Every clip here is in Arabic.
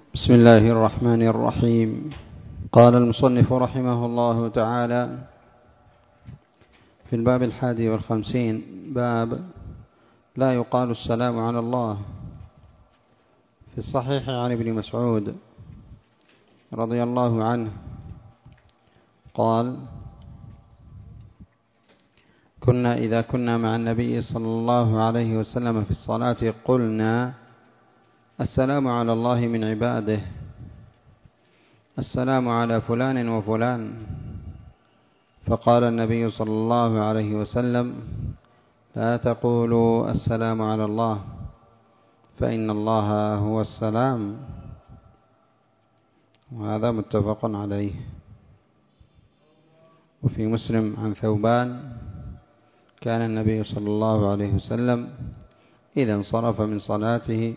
بسم الله الرحمن الرحيم. قال المصنف رحمه الله تعالى في الباب 51 باب لا يقال السلام على الله. في الصحيح عن ابن مسعود رضي الله عنه قال: إذا كنا مع النبي صلى الله عليه وسلم في الصلاة قلنا: السلام على الله من عباده، السلام على فلان وفلان. فقال النبي صلى الله عليه وسلم: لا تقولوا السلام على الله، فإن الله هو السلام. وهذا متفق عليه. وفي مسلم عن ثوبان: كان النبي صلى الله عليه وسلم إذا انصرف من صلاته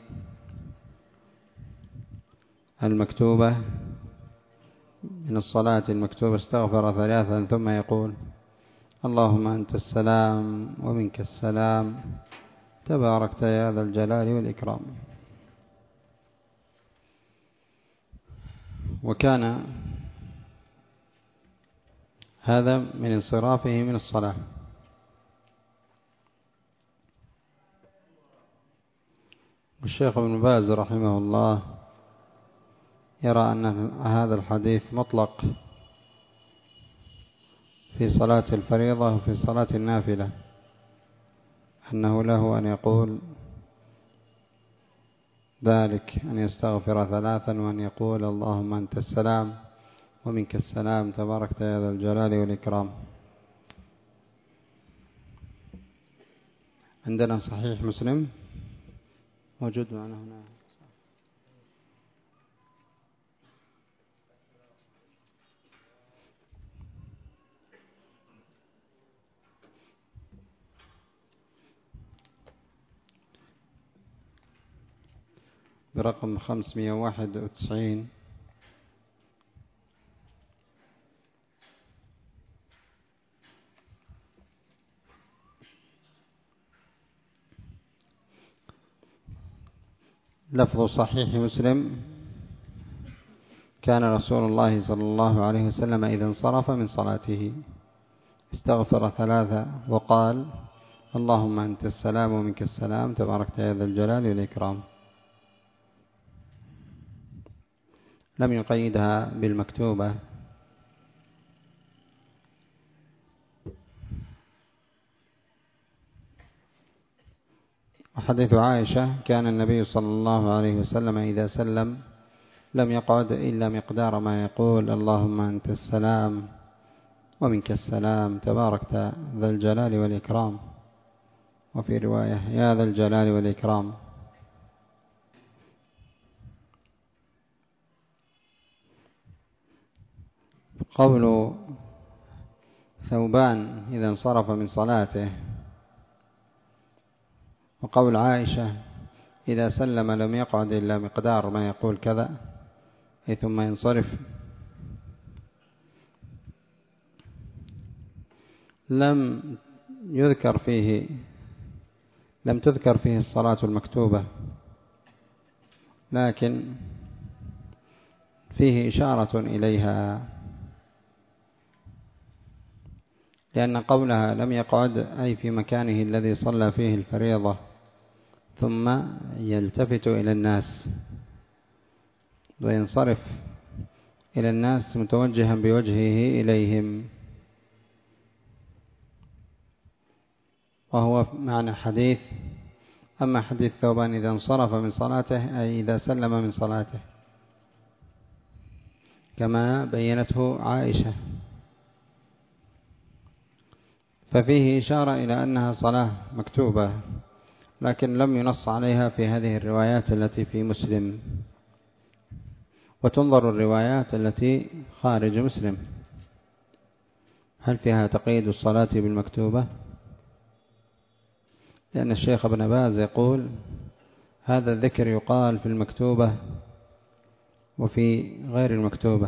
المكتوبة من الصلاة المكتوبة استغفر 3 ثم يقول: اللهم أنت السلام ومنك السلام تباركت يا ذا الجلال والإكرام. وكان هذا من انصرافه من الصلاة. والشيخ ابن باز رحمه الله يرى أن هذا الحديث مطلق في صلاة الفريضة وفي صلاة النافلة، أنه له أن يقول ذلك، أن يستغفر 3 وأن يقول: اللهم أنت السلام ومنك السلام تباركت يا ذا الجلال والإكرام. عندنا صحيح مسلم موجود معنا هنا. برقم 591. لفظ صحيح مسلم: كان رسول الله صلى الله عليه وسلم إذا انصرف من صلاته استغفر 3 وقال: اللهم أنت السلام ومنك السلام تباركت يا ذا الجلال والإكرام. لم يقيدها بالمكتوبة. وحديث عائشة: كان النبي صلى الله عليه وسلم إذا سلم لم يقعد إلا مقدار ما يقول: اللهم أنت السلام ومنك السلام تباركت ذا الجلال والإكرام. وفي رواية: يا ذا الجلال والإكرام. قول ثوبان إذا انصرف من صلاته، وقول عائشة إذا سلم لم يقعد إلا مقدار ما يقول كذا ثم ينصرف، لم تذكر فيه الصلاة المكتوبة، لكن فيه إشارة إليها، لأن قولها لم يقعد أي في مكانه الذي صلى فيه الفريضة ثم يلتفت إلى الناس وينصرف إلى الناس متوجها بوجهه إليهم، وهو معنى حديث. أما حديث ثوبان إذا انصرف من صلاته أي إذا سلم من صلاته، كما بينته عائشة، ففيه إشارة إلى أنها صلاة مكتوبة، لكن لم ينص عليها في هذه الروايات التي في مسلم. وتنظر الروايات التي خارج مسلم هل فيها تقييد الصلاة بالمكتوبة، لأن الشيخ ابن باز يقول هذا الذكر يقال في المكتوبة وفي غير المكتوبة.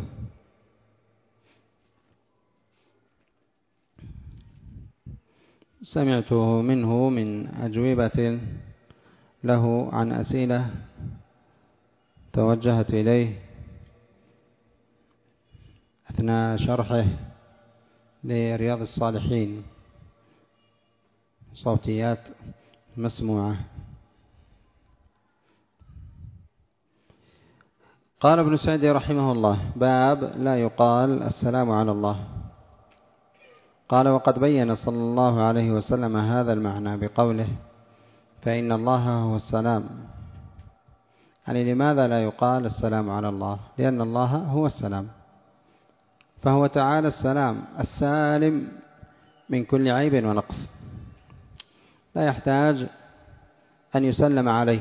سمعته منه من أجوبة له عن أسئلة توجهت إليه أثناء شرحه لرياض الصالحين، صوتيات مسموعة. قال ابن سعدي رحمه الله: باب لا يقال السلام على الله. قال: وقد بين صلى الله عليه وسلم هذا المعنى بقوله: فإن الله هو السلام. يعني لماذا لا يقال السلام على الله؟ لأن الله هو السلام، فهو تعالى السلام السالم من كل عيب ونقص، لا يحتاج أن يسلم عليه،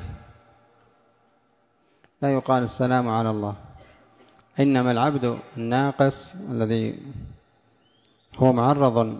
لا يقال السلام على الله. إنما العبد الناقص الذي هو معرض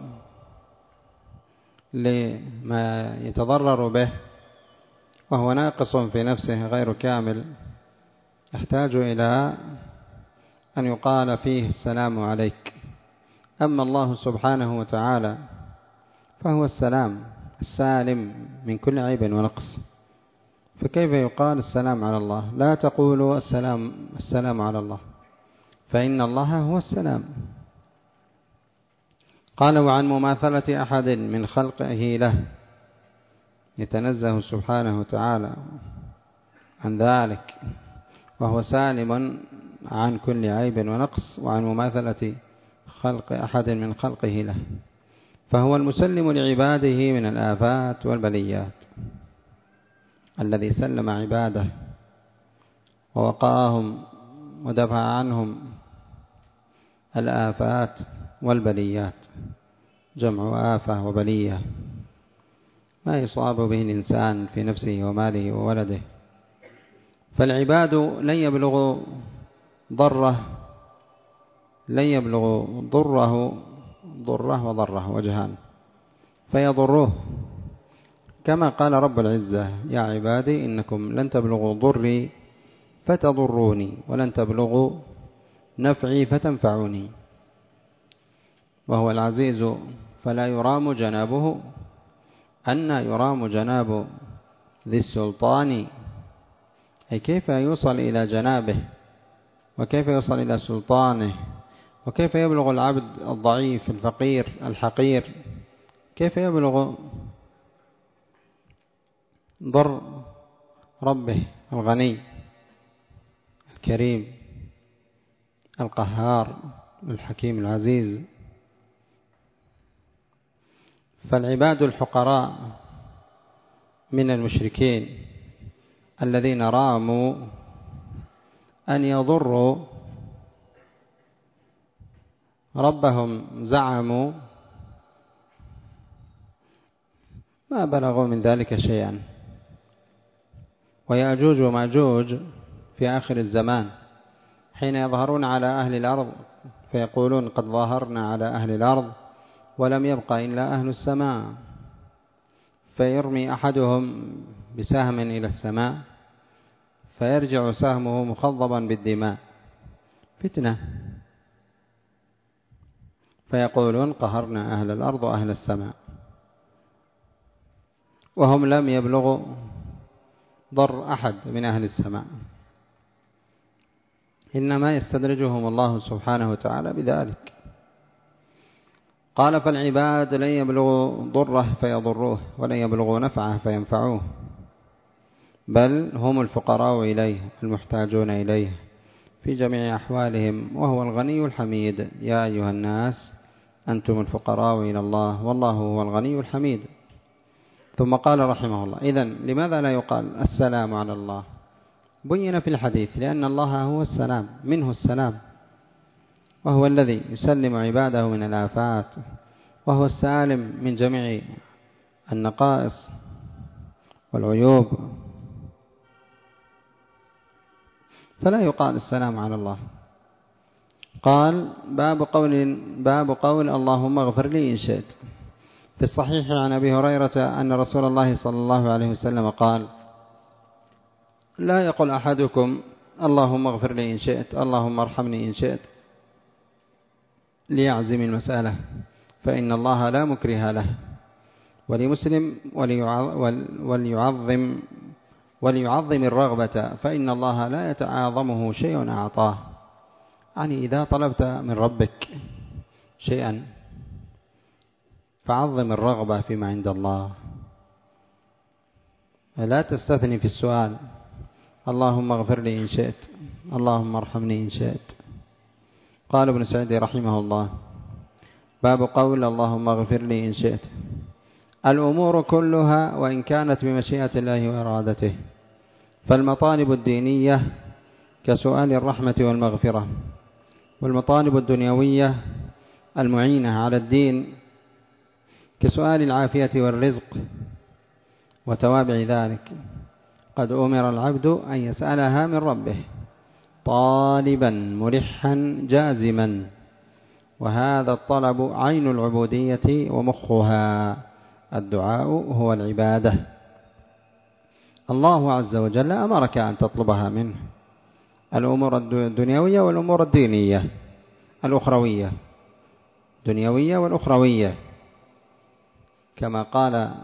لما يتضرر به وهو ناقص في نفسه غير كامل، يحتاج إلى أن يقال فيه السلام عليك. أما الله سبحانه وتعالى فهو السلام السالم من كل عيب ونقص، فكيف يقال السلام على الله؟ لا تقولوا السلام على الله، فإن الله هو السلام. قال: وعن مماثلة أحد من خلقه له، يتنزه سبحانه وتعالى عن ذلك وهو سالم عن كل عيب ونقص، وعن مماثلة خلق أحد من خلقه له، فهو المسلم لعباده من الآفات والبليات، الذي سلم عباده ووقاهم ودفع عنهم الآفات والبليات، جمع آفة وبلية، ما يصاب به الإنسان في نفسه وماله وولده. فالعباد لن يبلغوا ضره وضره وجهان، فيضروه كما قال رب العزة: يا عبادي إنكم لن تبلغوا ضري فتضروني ولن تبلغوا نفعي فتنفعوني. وهو العزيز فلا يرام جنابه، أن يرام جناب ذي السلطان، أي كيف يوصل إلى جنابه، وكيف يوصل إلى سلطانه، وكيف يبلغ العبد الضعيف الفقير الحقير، كيف يبلغ ضر ربه الغني الكريم القهار الحكيم العزيز. فالعباد الحقراء من المشركين الذين راموا أن يضروا ربهم، زعموا ما بلغوا من ذلك شيئا. ويأجوج ومأجوج في آخر الزمان حين يظهرون على أهل الأرض فيقولون: قد ظاهرنا على أهل الأرض ولم يبق إلا أهل السماء، فيرمي أحدهم بسهم إلى السماء فيرجع سهمه مخضبا بالدماء، فتنة، فيقولون: قهرنا أهل الأرض وأهل السماء، وهم لم يبلغوا ضر أحد من أهل السماء، إنما يستدرجهم الله سبحانه وتعالى بذلك. قال: فالعباد لن يبلغوا ضره فيضروه، ولن يبلغوا نفعه فينفعوه، بل هم الفقراء إليه المحتاجون إليه في جميع أحوالهم، وهو الغني الحميد. يا أيها الناس أنتم الفقراء إلى الله والله هو الغني الحميد. ثم قال رحمه الله: إذن لماذا لا يقال السلام على الله؟ بين في الحديث: لأن الله هو السلام، منه السلام، وهو الذي يسلم عباده من الآفات، وهو السالم من جميع النقائص والعيوب، فلا يقال السلام على الله. قال: باب قول اللهم اغفر لي إن شئت. في الصحيح عن أبي هريرة أن رسول الله صلى الله عليه وسلم قال: لا يقل أحدكم اللهم اغفر لي إن شئت، اللهم ارحمني إن شئت، ليعزم المسألة، فإن الله لا مكره له. ولمسلم: وليعظم وليعظم الرغبة، فإن الله لا يتعاظمه شيء أعطاه. يعني إذا طلبت من ربك شيئا فعظم الرغبة فيما عند الله، لا تستثني في السؤال اللهم اغفر لي إن شئت، اللهم ارحمني إن شئت. قال ابن سعيد رحمه الله: باب قول اللهم اغفر لي إن شئت: الأمور كلها وإن كانت بمشيئة الله وإرادته، فالمطالب الدينية كسؤال الرحمة والمغفرة، والمطالب الدنيوية المعينة على الدين كسؤال العافية والرزق وتوابع ذلك، قد أمر العبد أن يسألها من ربه طالبا ملحا جازما، وهذا الطلب عين العبودية ومخها. الدعاء هو العبادة. الله عز وجل أمرك أن تطلبها منه، الأمور الدنيوية والأمور الدينية الأخروية، دنيوية والأخروية، كما قال.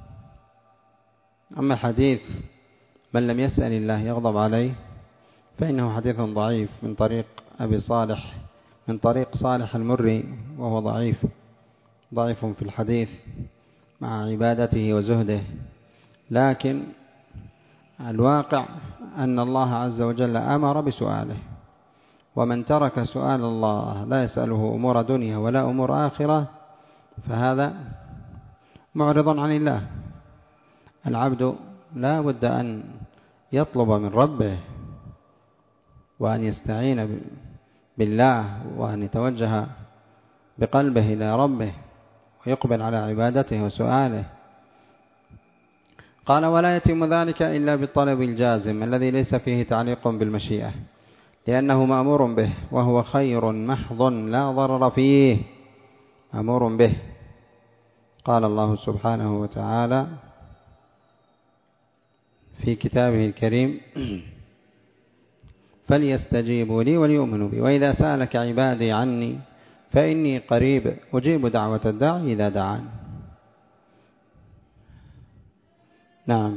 أما حديث من لم يسأل الله يغضب عليه فإنه حديث ضعيف من طريق أبي صالح، من طريق صالح المري، وهو ضعيف في الحديث مع عبادته وزهده. لكن الواقع أن الله عز وجل أمر بسؤاله، ومن ترك سؤال الله لا يسأله أمور دنيا ولا أمور آخرة فهذا معرض عن الله. العبد لا بد أن يطلب من ربه وأن يستعين بالله وأن يتوجه بقلبه إلى ربه ويقبل على عبادته وسؤاله. قال: ولا يتم ذلك إلا بالطلب الجازم الذي ليس فيه تعليق بالمشيئة، لأنه مأمور به وهو خير محض لا ضرر فيه، مأمور به. قال الله سبحانه وتعالى في كتابه الكريم: فليستجيبوا لي وليؤمنوا بي، وإذا سألك عبادي عني فإني قريب أجيب دعوة الداعي إذا دعان. نعم.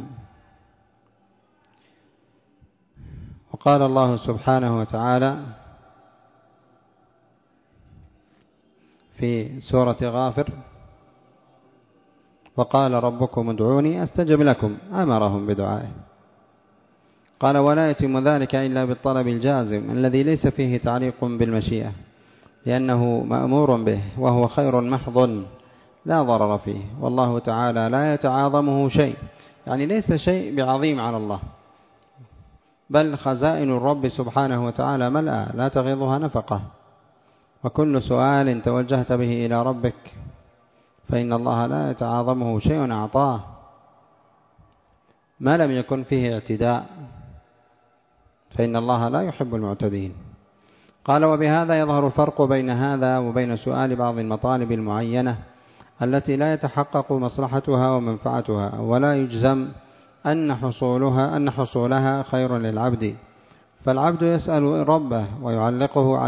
وقال الله سبحانه وتعالى في سورة غافر: وقال ربكم ادعوني أستجب لكم، أمرهم بدعائه. قال: ولا يتم ذلك إلا بالطلب الجازم الذي ليس فيه تعليق بالمشيئة، لأنه مأمور به وهو خير محض لا ضرر فيه، والله تعالى لا يتعاظمه شيء، يعني ليس شيء بعظيم على الله، بل خزائن الرب سبحانه وتعالى ملأى لا تغيضها نفقة، وكل سؤال توجهت به إلى ربك فإن الله لا يتعاظمه شيء أعطاه ما لم يكن فيه اعتداء، فإن الله لا يحب المعتدين. قال: وبهذا يظهر الفرق بين هذا وبين سؤال بعض المطالب المعينة التي لا يتحقق مصلحتها ومنفعتها، ولا يجزم أن حصولها خير للعبد، فالعبد يسأل ربه ويعلقه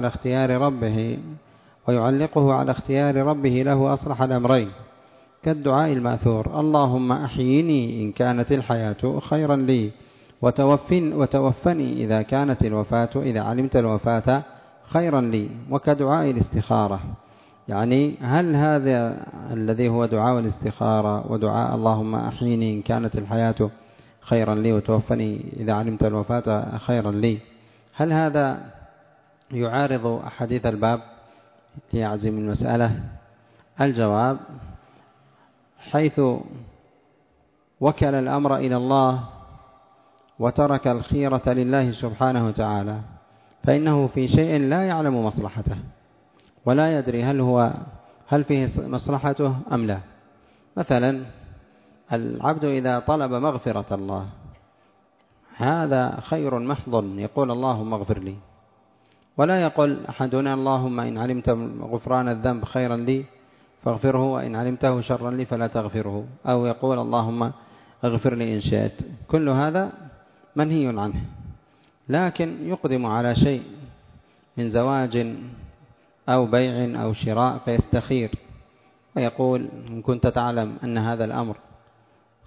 على اختيار ربه له أصلح الأمرين، كالدعاء المأثور: اللهم أحيني إن كانت الحياة خيرا لي، وتوفني إذا علمت الوفاة خيرا لي، وكدعاء الاستخارة. يعني هل هذا الذي هو دعاء الاستخارة ودعاء اللهم أحيني إن كانت الحياة خيرا لي وتوفني إذا علمت الوفاة خيرا لي، هل هذا يعارض أحاديث الباب ليعزم المسألة؟ الجواب: حيث وكل الأمر إلى الله وترك الخيرة لله سبحانه وتعالى فإنه في شيء لا يعلم مصلحته ولا يدري هل فيه مصلحته أم لا. مثلا العبد إذا طلب مغفرة الله هذا خير محض، يقول اللهم اغفر لي، ولا يقول أحدنا اللهم إن علمت غفران الذنب خيرا لي فاغفره، وإن علمته شرا لي فلا تغفره، أو يقول اللهم اغفر لي إن شئت. كل هذا منهي عنه، لكن يقدم على شيء من زواج أو بيع أو شراء فيستخير ويقول إن كنت تعلم أن هذا الأمر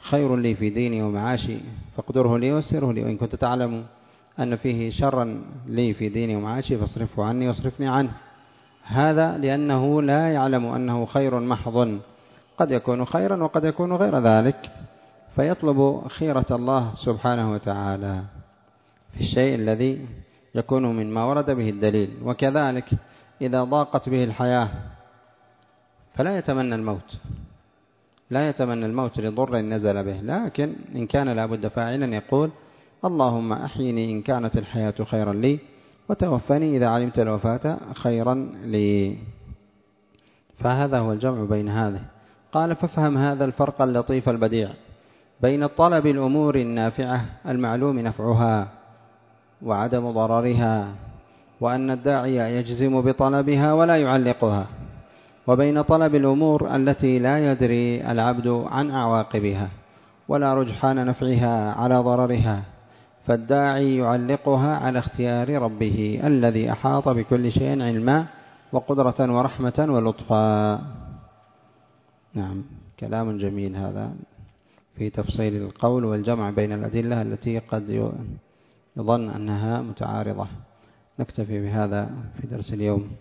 خير لي في ديني ومعاشي فاقدره لي ويسره لي، وإن كنت تعلم أن فيه شرا لي في ديني ومعاشي فاصرفه عني واصرفني عنه. هذا لأنه لا يعلم أنه خير محض، قد يكون خيرا وقد يكون غير ذلك، فيطلب خيرة الله سبحانه وتعالى في الشيء الذي يكون مما ورد به الدليل. وكذلك إذا ضاقت به الحياة فلا يتمنى الموت، لا يتمنى الموت لضر نزل به، لكن إن كان لابد فاعلا يقول اللهم أحيني إن كانت الحياة خيرا لي وتوفني إذا علمت الوفاة خيرا لي. فهذا هو الجمع بين هذه. قال فافهم هذا الفرق اللطيف البديع بين طلب الأمور النافعة المعلوم نفعها وعدم ضررها، وأن الداعي يجزم بطلبها ولا يعلقها، وبين طلب الأمور التي لا يدري العبد عن أعواقبها ولا رجحان نفعها على ضررها، فالداعي يعلقها على اختيار ربه الذي أحاط بكل شيء علما وقدرة ورحمة ولطفا. نعم، كلام جميل هذا في تفصيل القول والجمع بين الأدلة التي قد يظن أنها متعارضة. نكتفي بهذا في درس اليوم.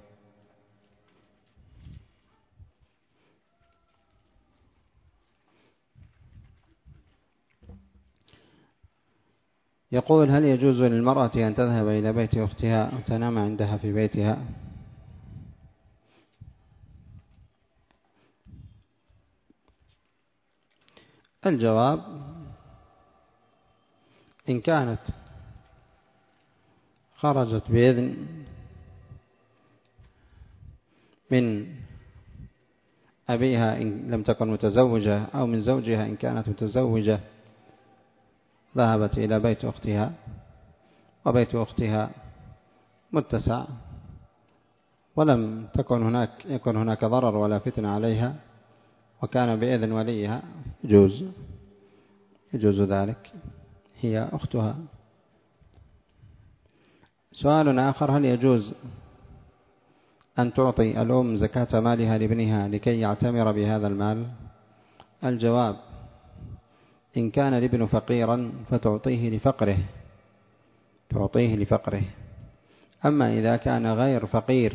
يقول هل يجوز للمرأة أن تذهب إلى بيت أختها وتنام عندها في بيتها؟ الجواب إن كانت خرجت بإذن من أبيها إن لم تكن متزوجة أو من زوجها إن كانت متزوجة، ذهبت إلى بيت أختها وبيت أختها متسع ولم يكن هناك ضرر ولا فتنة عليها وكان بإذن وليها، يجوز ذلك، هي أختها. سؤال آخر: هل يجوز أن تعطي الأم زكاة مالها لابنها لكي يعتمر بهذا المال؟ الجواب: إن كان الابن فقيرا فتعطيه لفقره، أما إذا كان غير فقير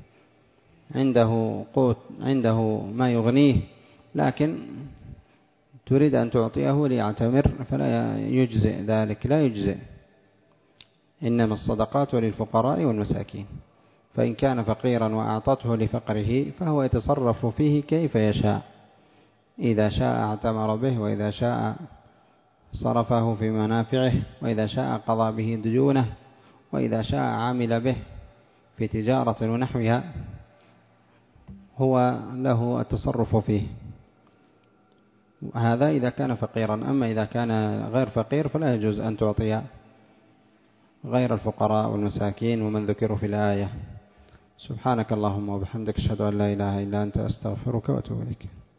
عنده قوت، عنده ما يغنيه، لكن تريد أن تعطيه ليعتمر فلا يجزئ ذلك، لا يجزئ، إنما الصدقات للفقراء والمساكين. فإن كان فقيرا وأعطته لفقره فهو يتصرف فيه كيف يشاء، إذا شاء اعتمر به، وإذا شاء صرفه في منافعه، وإذا شاء قضى به ديونه، وإذا شاء عامل به في تجارة ونحوها، هو له التصرف فيه. هذا إذا كان فقيرا. أما إذا كان غير فقير فلا يجوز أن تعطي غير الفقراء والمساكين ومن ذكروا في الآية. سبحانك اللهم وبحمدك، أشهد أن لا إله إلا أنت، أستغفرك وأتوب إليك.